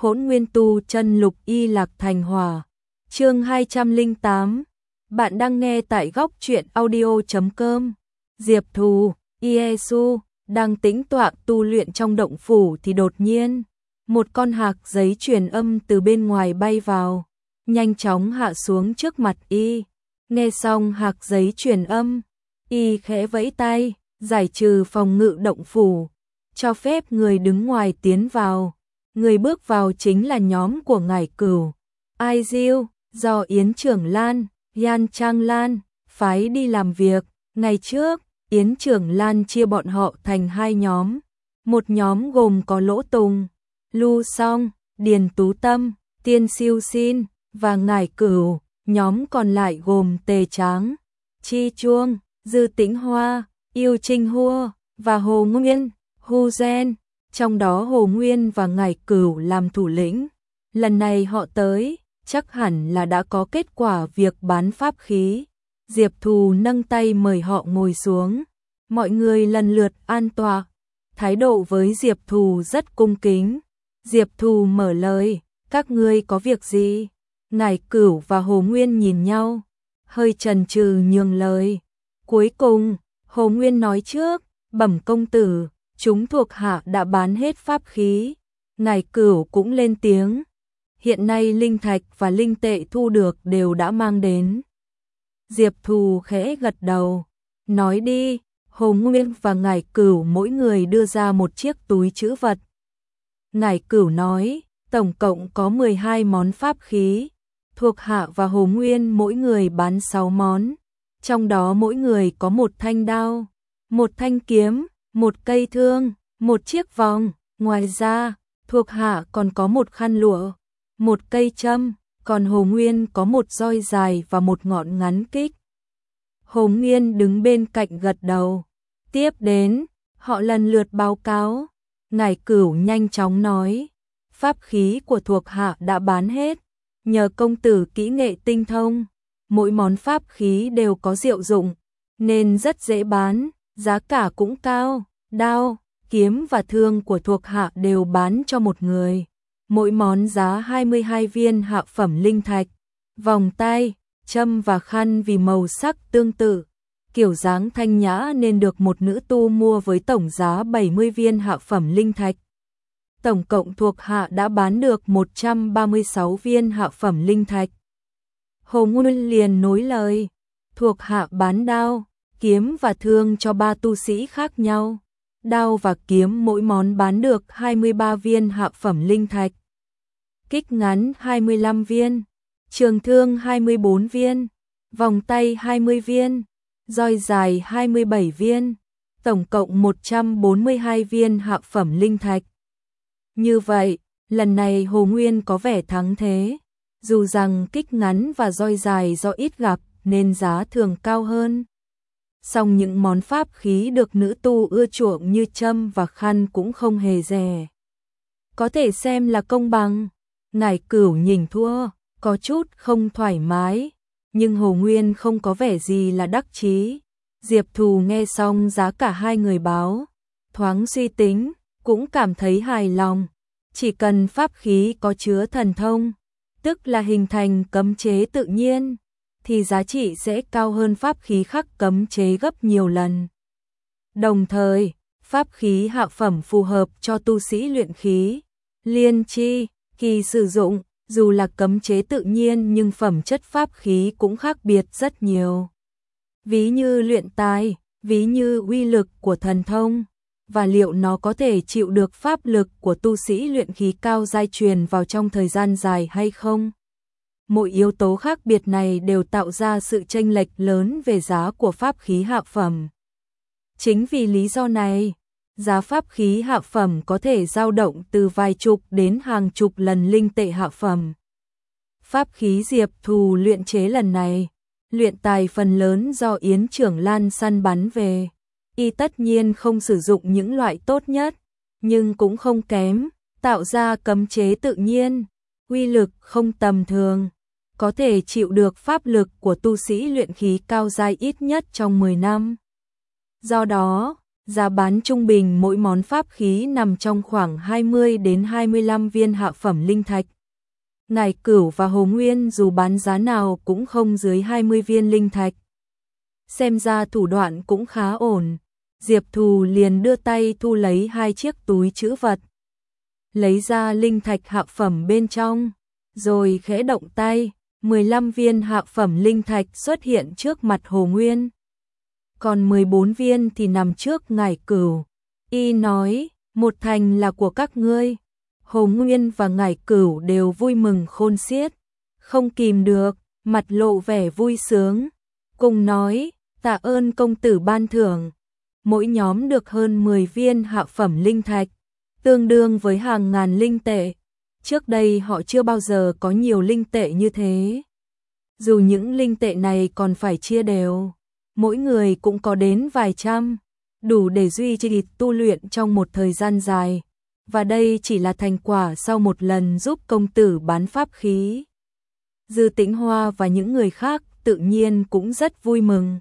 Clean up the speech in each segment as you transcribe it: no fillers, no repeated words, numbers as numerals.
Hỗn Nguyên Tu Chân Lục Y Lạc Thành Hỏa. Chương 208. Bạn đang nghe tại góc truyện audio.com. Diệp Thù, Iesu đang tĩnh tọa tu luyện trong động phủ thì đột nhiên, một con hạc giấy truyền âm từ bên ngoài bay vào, nhanh chóng hạ xuống trước mặt y. Nghe xong hạc giấy truyền âm, y khẽ vẫy tay, giải trừ phòng ngự động phủ, cho phép người đứng ngoài tiến vào. Người bước vào chính là nhóm của Ngải Cửu, Ai Diêu, do Yến Trưởng Lan, Yan Trang Lan phái đi làm việc. Ngày trước, Yến Trưởng Lan chia bọn họ thành hai nhóm. Một nhóm gồm có Lỗ Tùng, Lu Song, Điền Tú Tâm, Tiên Siêu Xin và Ngải Cửu. Nhóm còn lại gồm Tề Tráng, Chi Chuông, Dư Tĩnh Hoa, Yêu Trinh Hua và Hồ Nguyên, Hu Gen. Trong đó Hồ Nguyên và Ngải Cửu làm thủ lĩnh. Lần này họ tới, chắc hẳn là đã có kết quả việc bán pháp khí. Diệp Thù nâng tay mời họ ngồi xuống. Mọi người lần lượt an tọa, thái độ với Diệp Thù rất cung kính. Diệp Thù mở lời, các ngươi có việc gì? Ngải Cửu và Hồ Nguyên nhìn nhau, hơi chần chừ nhường lời. Cuối cùng, Hồ Nguyên nói trước, bẩm công tử, chúng thuộc hạ đã bán hết pháp khí. Ngải Cửu cũng lên tiếng, hiện nay linh thạch và linh tệ thu được đều đã mang đến. Diệp Thù khẽ gật đầu, nói đi. Hồ Nguyên và Ngải Cửu mỗi người đưa ra một chiếc túi trữ vật. Ngải Cửu nói, tổng cộng có 12 món pháp khí. Thuộc hạ và Hồ Nguyên mỗi người bán 6 món. Trong đó mỗi người có một thanh đao, một thanh kiếm, một cây thương, một chiếc vòng. Ngoài ra, thuộc hạ còn có một khăn lụa, một cây châm, còn Hồ Nguyên có một roi dài và một ngọn ngắn kích. Hồ Nguyên đứng bên cạnh gật đầu. Tiếp đến, họ lần lượt báo cáo. Ngải Cửu nhanh chóng nói, pháp khí của thuộc hạ đã bán hết. Nhờ công tử kỹ nghệ tinh thông, mỗi món pháp khí đều có diệu dụng, nên rất dễ bán, giá cả cũng cao. Đao, kiếm và thương của thuộc hạ đều bán cho một người. Mỗi món giá 22 viên hạ phẩm linh thạch. Vòng tay, châm và khăn vì màu sắc tương tự, kiểu dáng thanh nhã nên được một nữ tu mua với tổng giá 70 viên hạ phẩm linh thạch. Tổng cộng thuộc hạ đã bán được 136 viên hạ phẩm linh thạch. Hồ Nguyên liền nối lời, thuộc hạ bán đao, kiếm và thương cho 3 tu sĩ khác nhau. Đao và kiếm mỗi món bán được 23 viên hạ phẩm linh thạch. Kích ngắn 25 viên, trường thương 24 viên, vòng tay 20 viên, roi dài 27 viên, tổng cộng 142 viên hạ phẩm linh thạch. Như vậy, lần này Hồ Nguyên có vẻ thắng thế, dù rằng kích ngắn và roi dài do ít gặp nên giá thường cao hơn. Song những món pháp khí được nữ tu ưa chuộng như châm và khăn cũng không hề rẻ. Có thể xem là công bằng. Ngải Cửu nhìn thua, có chút không thoải mái, nhưng Hồ Nguyên không có vẻ gì là đắc chí. Diệp Thù nghe xong giá cả hai người báo, thoáng suy tính, cũng cảm thấy hài lòng. Chỉ cần pháp khí có chứa thần thông, tức là hình thành cấm chế tự nhiên, thì giá trị sẽ cao hơn pháp khí khắc cấm chế gấp nhiều lần. Đồng thời, pháp khí hạ phẩm phù hợp cho tu sĩ luyện khí, liên chi, kỳ sử dụng, dù là cấm chế tự nhiên nhưng phẩm chất pháp khí cũng khác biệt rất nhiều. Ví như luyện tài, ví như uy lực của thần thông, và liệu nó có thể chịu được pháp lực của tu sĩ luyện khí cao giai truyền vào trong thời gian dài hay không. Mỗi yếu tố khác biệt này đều tạo ra sự chênh lệch lớn về giá của pháp khí hạ phẩm. Chính vì lý do này, giá pháp khí hạ phẩm có thể dao động từ vài chục đến hàng chục lần linh tệ hạ phẩm. Pháp khí Diệp Thù luyện chế lần này, luyện tài phần lớn do Yến Trưởng Lan săn bắn về. Y tất nhiên không sử dụng những loại tốt nhất, nhưng cũng không kém, tạo ra cấm chế tự nhiên, uy lực không tầm thường, có thể chịu được pháp lực của tu sĩ luyện khí cao giai ít nhất trong 10 năm. Do đó, Giá bán trung bình mỗi món pháp khí nằm trong khoảng 20 đến 25 viên hạ phẩm linh thạch. Ngải Cửu và Hồ Nguyên dù bán giá nào cũng không dưới 20 viên linh thạch. Xem ra thủ đoạn cũng khá ổn. Diệp Thù liền đưa tay thu lấy 2 chiếc túi trữ vật. Lấy ra linh thạch hạ phẩm bên trong, rồi khẽ động tay, 15 viên hạ phẩm linh thạch xuất hiện trước mặt Hồ Nguyên. Còn 14 viên thì nằm trước Ngải Cửu. Y nói, một thành là của các ngươi. Hồ Nguyên và Ngải Cửu đều vui mừng khôn xiết, không kìm được, mặt lộ vẻ vui sướng. Cùng nói, tạ ơn công tử ban thưởng. Mỗi nhóm được hơn 10 viên hạ phẩm linh thạch, tương đương với hàng ngàn linh tệ. Trước đây họ chưa bao giờ có nhiều linh tệ như thế. Dù những linh tệ này còn phải chia đều, mỗi người cũng có đến vài trăm, đủ để duy trì tu luyện trong một thời gian dài. Và đây chỉ là thành quả sau một lần giúp công tử bán pháp khí. Dư Tĩnh Hoa và những người khác tự nhiên cũng rất vui mừng.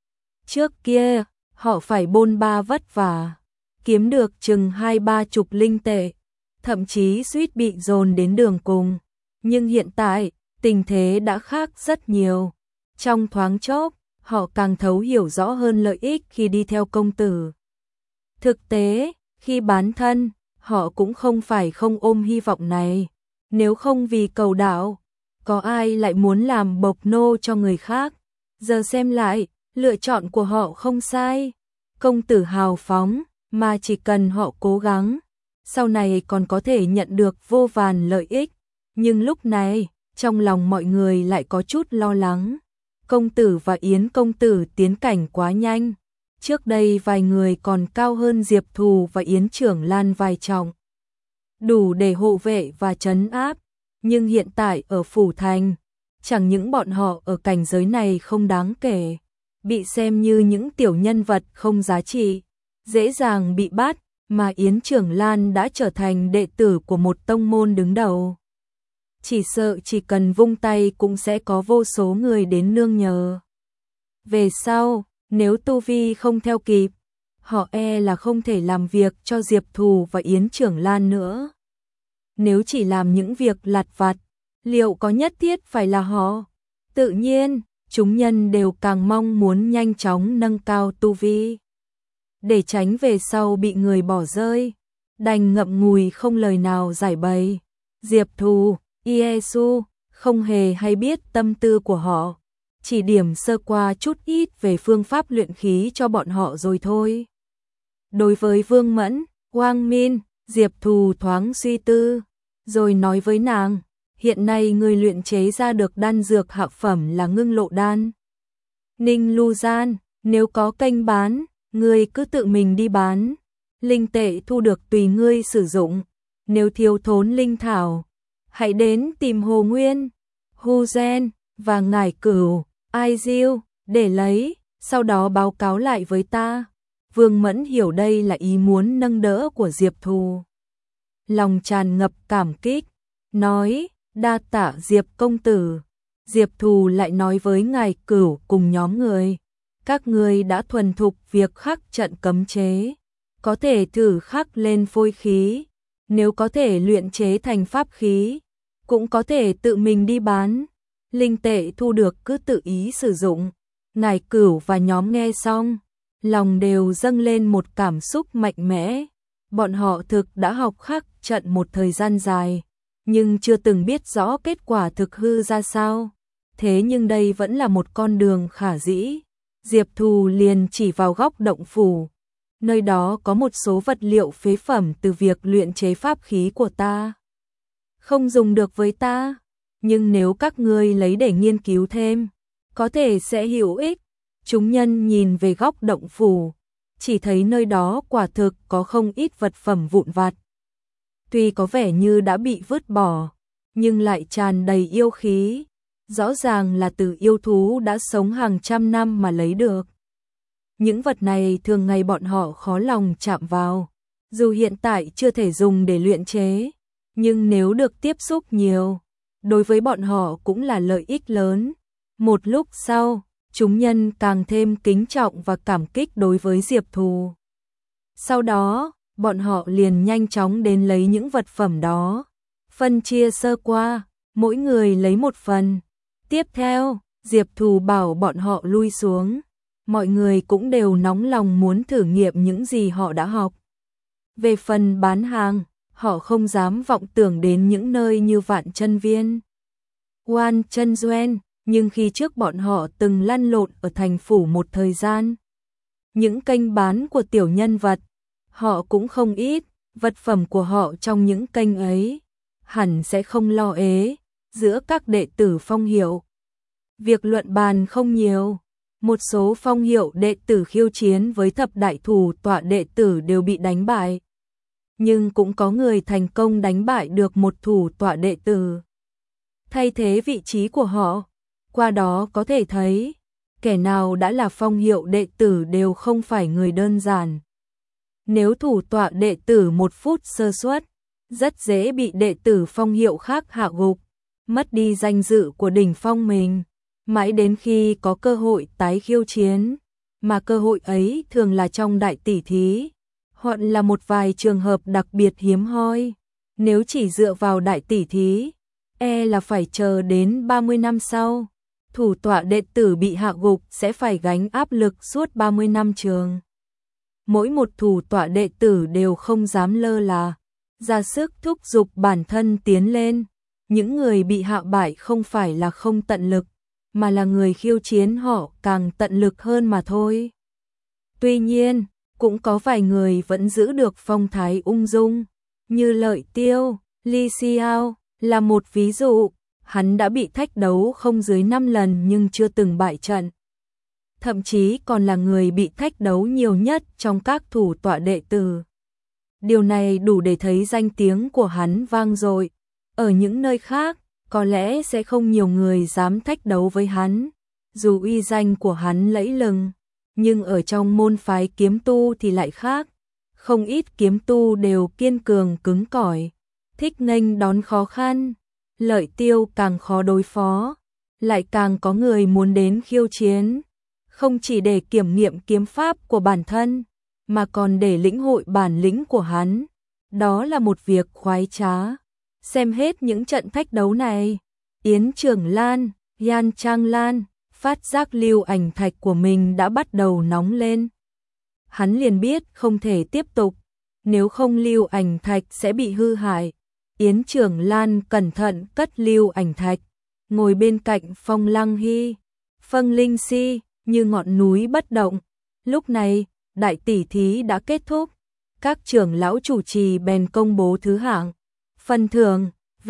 Trước kia, họ phải bôn ba vất vả, kiếm được chừng 20-30 linh tệ, thậm chí suýt bị dồn đến đường cùng. Nhưng hiện tại, tình thế đã khác rất nhiều. Trong thoáng chốc, họ càng thấu hiểu rõ hơn lợi ích khi đi theo công tử. Thực tế, khi bán thân, họ cũng không phải không ôm hy vọng này. Nếu không vì cầu đạo, có ai lại muốn làm bộc nô cho người khác. Giờ xem lại, lựa chọn của họ không sai. Công tử hào phóng, mà chỉ cần họ cố gắng, sau này còn có thể nhận được vô vàn lợi ích. Nhưng lúc này, trong lòng mọi người lại có chút lo lắng. Công tử và Yến công tử tiến cảnh quá nhanh. Trước đây vài người còn cao hơn Diệp Thù và Yến Trưởng Lan vài trọng, đủ để hộ vệ và trấn áp. Nhưng hiện tại ở Phủ Thành, chẳng những bọn họ ở cảnh giới này không đáng kể, bị xem như những tiểu nhân vật không giá trị, dễ dàng bị bắt, mà Yến Trưởng Lan đã trở thành đệ tử của một tông môn đứng đầu. Chỉ sợ chỉ cần vung tay cũng sẽ có vô số người đến nương nhờ. Về sau, nếu tu vi không theo kịp, họ e là không thể làm việc cho Diệp Thù và Yến Trưởng Lan nữa. Nếu chỉ làm những việc lặt vặt, liệu có nhất thiết phải là họ? Tự nhiên, chúng nhân đều càng mong muốn nhanh chóng nâng cao tu vi, để tránh về sau bị người bỏ rơi, đành ngậm ngùi không lời nào giải bày. Diệp Thù, Iesu không hề hay biết tâm tư của họ, chỉ điểm sơ qua chút ít về phương pháp luyện khí cho bọn họ rồi thôi. Đối với Vương Mẫn, Quang Min, Diệp Thù thoáng suy tư, rồi nói với nàng, hiện nay người luyện chế ra được đan dược hạ phẩm là Ngưng Lộ đan. Ninh Lu Gian, nếu có kênh bán, ngươi cứ tự mình đi bán, linh tệ thu được tùy ngươi sử dụng. Nếu thiếu thốn linh thảo, hãy đến tìm Hồ Nguyên, Hu Gen và Ngải Cửu, Ai Diêu để lấy, sau đó báo cáo lại với ta. Vương Mẫn hiểu đây là ý muốn nâng đỡ của Diệp Thù, lòng tràn ngập cảm kích, nói, đa tạ Diệp công tử. Diệp Thù lại nói với Ngải Cửu cùng nhóm người, các ngươi đã thuần thục việc khắc trận cấm chế, có thể thử khắc lên phôi khí, nếu có thể luyện chế thành pháp khí, cũng có thể tự mình đi bán, linh tệ thu được cứ tự ý sử dụng. Ngải Cửu và nhóm nghe xong, lòng đều dâng lên một cảm xúc mạnh mẽ. Bọn họ thực đã học khắc trận một thời gian dài, nhưng chưa từng biết rõ kết quả thực hư ra sao. Thế nhưng đây vẫn là một con đường khả dĩ. Diệp Thù liền chỉ vào góc động phủ, nơi đó có một số vật liệu phế phẩm từ việc luyện chế pháp khí của ta, không dùng được với ta, nhưng nếu các ngươi lấy để nghiên cứu thêm, có thể sẽ hữu ích. Chúng nhân nhìn về góc động phủ, chỉ thấy nơi đó quả thực có không ít vật phẩm vụn vặt. Tuy có vẻ như đã bị vứt bỏ, nhưng lại tràn đầy yêu khí, rõ ràng là từ yêu thú đã sống hàng trăm năm mà lấy được. Những vật này thường ngày bọn họ khó lòng chạm vào, dù hiện tại chưa thể dùng để luyện chế, nhưng nếu được tiếp xúc nhiều, đối với bọn họ cũng là lợi ích lớn. Một lúc sau, chúng nhân càng thêm kính trọng và cảm kích đối với Diệp Thù. Sau đó, bọn họ liền nhanh chóng đến lấy những vật phẩm đó, phân chia sơ qua, mỗi người lấy một phần. Tiếp theo, Diệp Thù bảo bọn họ lui xuống, mọi người cũng đều nóng lòng muốn thử nghiệm những gì họ đã học. Về phần bán hàng, họ không dám vọng tưởng đến những nơi như Vạn Chân Viên, Quan Chân Duyên, nhưng khi trước bọn họ từng lăn lộn ở thành phủ một thời gian. Những kênh bán của tiểu nhân vật, họ cũng không ít, vật phẩm của họ trong những kênh ấy, hẳn sẽ không lo ế, giữa các đệ tử Phong Hiệu. Việc luận bàn không nhiều, một số Phong Hiệu đệ tử khiêu chiến với thập đại thủ tọa đệ tử đều bị đánh bại. Nhưng cũng có người thành công đánh bại được một thủ tọa đệ tử, thay thế vị trí của họ. Qua đó có thể thấy, kẻ nào đã là Phong Hiệu đệ tử đều không phải người đơn giản. Nếu thủ tọa đệ tử một phút sơ suất, rất dễ bị đệ tử Phong Hiệu khác hạ gục, mất đi danh dự của đỉnh phong mình, mãi đến khi có cơ hội tái khiêu chiến, mà cơ hội ấy thường là trong đại tỷ thí, hoặc là một vài trường hợp đặc biệt hiếm hoi. Nếu chỉ dựa vào đại tỷ thí, là phải chờ đến 30 năm sau, thủ tọa đệ tử bị hạ gục sẽ phải gánh áp lực suốt 30 năm trường. Mỗi một thủ tọa đệ tử đều không dám lơ là, ra sức thúc giục bản thân tiến lên. Những người bị hạ bại không phải là không tận lực, mà là người khiêu chiến họ càng tận lực hơn mà thôi. Tuy nhiên, cũng có vài người vẫn giữ được phong thái ung dung, như Lợi Tiêu, Li Xiao là một ví dụ. Hắn đã bị thách đấu không dưới 5 lần nhưng chưa từng bại trận. Thậm chí còn là người bị thách đấu nhiều nhất trong các thủ tọa đệ tử. Điều này đủ để thấy danh tiếng của hắn vang dội. Ở những nơi khác, có lẽ sẽ không nhiều người dám thách đấu với hắn, dù uy danh của hắn lẫy lừng. Nhưng ở trong môn phái kiếm tu thì lại khác. Không ít kiếm tu đều kiên cường cứng cỏi, thích nghênh đón khó khăn. Lợi Tiêu càng khó đối phó, lại càng có người muốn đến khiêu chiến, không chỉ để kiểm nghiệm kiếm pháp của bản thân, mà còn để lĩnh hội bản lĩnh của hắn. Đó là một việc khoái trá. Xem hết những trận thách đấu này, Yến Trường Lan, Yan Trang Lan phát giác lưu ảnh thạch của mình đã bắt đầu nóng lên. Hắn liền biết không thể tiếp tục, nếu không lưu ảnh thạch sẽ bị hư hại. Yến Trường Lan cẩn thận cất lưu ảnh thạch, ngồi bên cạnh Phong Lăng Hy, Phân Linh Si như ngọn núi bất động. Lúc này, đại tỷ thí đã kết thúc, các trưởng lão chủ trì bèn công bố thứ hạng, phần thưởng,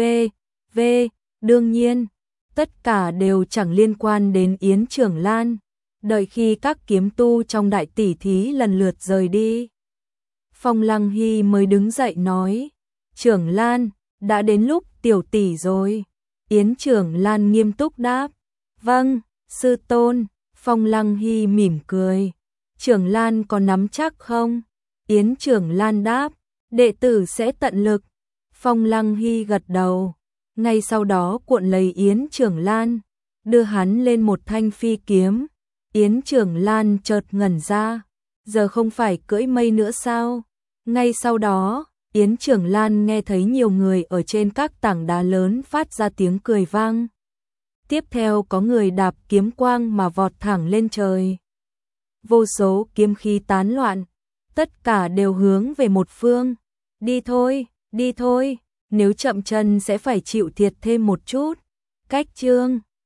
V. Đương nhiên, tất cả đều chẳng liên quan đến Yến Trường Lan. Đợi khi các kiếm tu trong đại tỷ thí lần lượt rời đi, Phong Lăng Hy mới đứng dậy nói, Trường Lan, đã đến lúc tiểu tỷ rồi. Yến Trường Lan nghiêm túc đáp, vâng, sư tôn. Phong Lăng Hy mỉm cười, Trường Lan có nắm chắc không? Yến Trường Lan đáp, đệ tử sẽ tận lực. Phong Lăng Hy gật đầu, ngay sau đó cuộn lấy Yến Trường Lan, đưa hắn lên một thanh phi kiếm. Yến Trường Lan chợt ngẩn ra, giờ không phải cưỡi mây nữa sao? Ngay sau đó, Yến Trường Lan nghe thấy nhiều người ở trên các tảng đá lớn phát ra tiếng cười vang. Tiếp theo có người đạp kiếm quang mà vọt thẳng lên trời. Vô số kiếm khí tán loạn, tất cả đều hướng về một phương. Đi thôi, nếu chậm chân sẽ phải chịu thiệt thêm một chút. Cách chương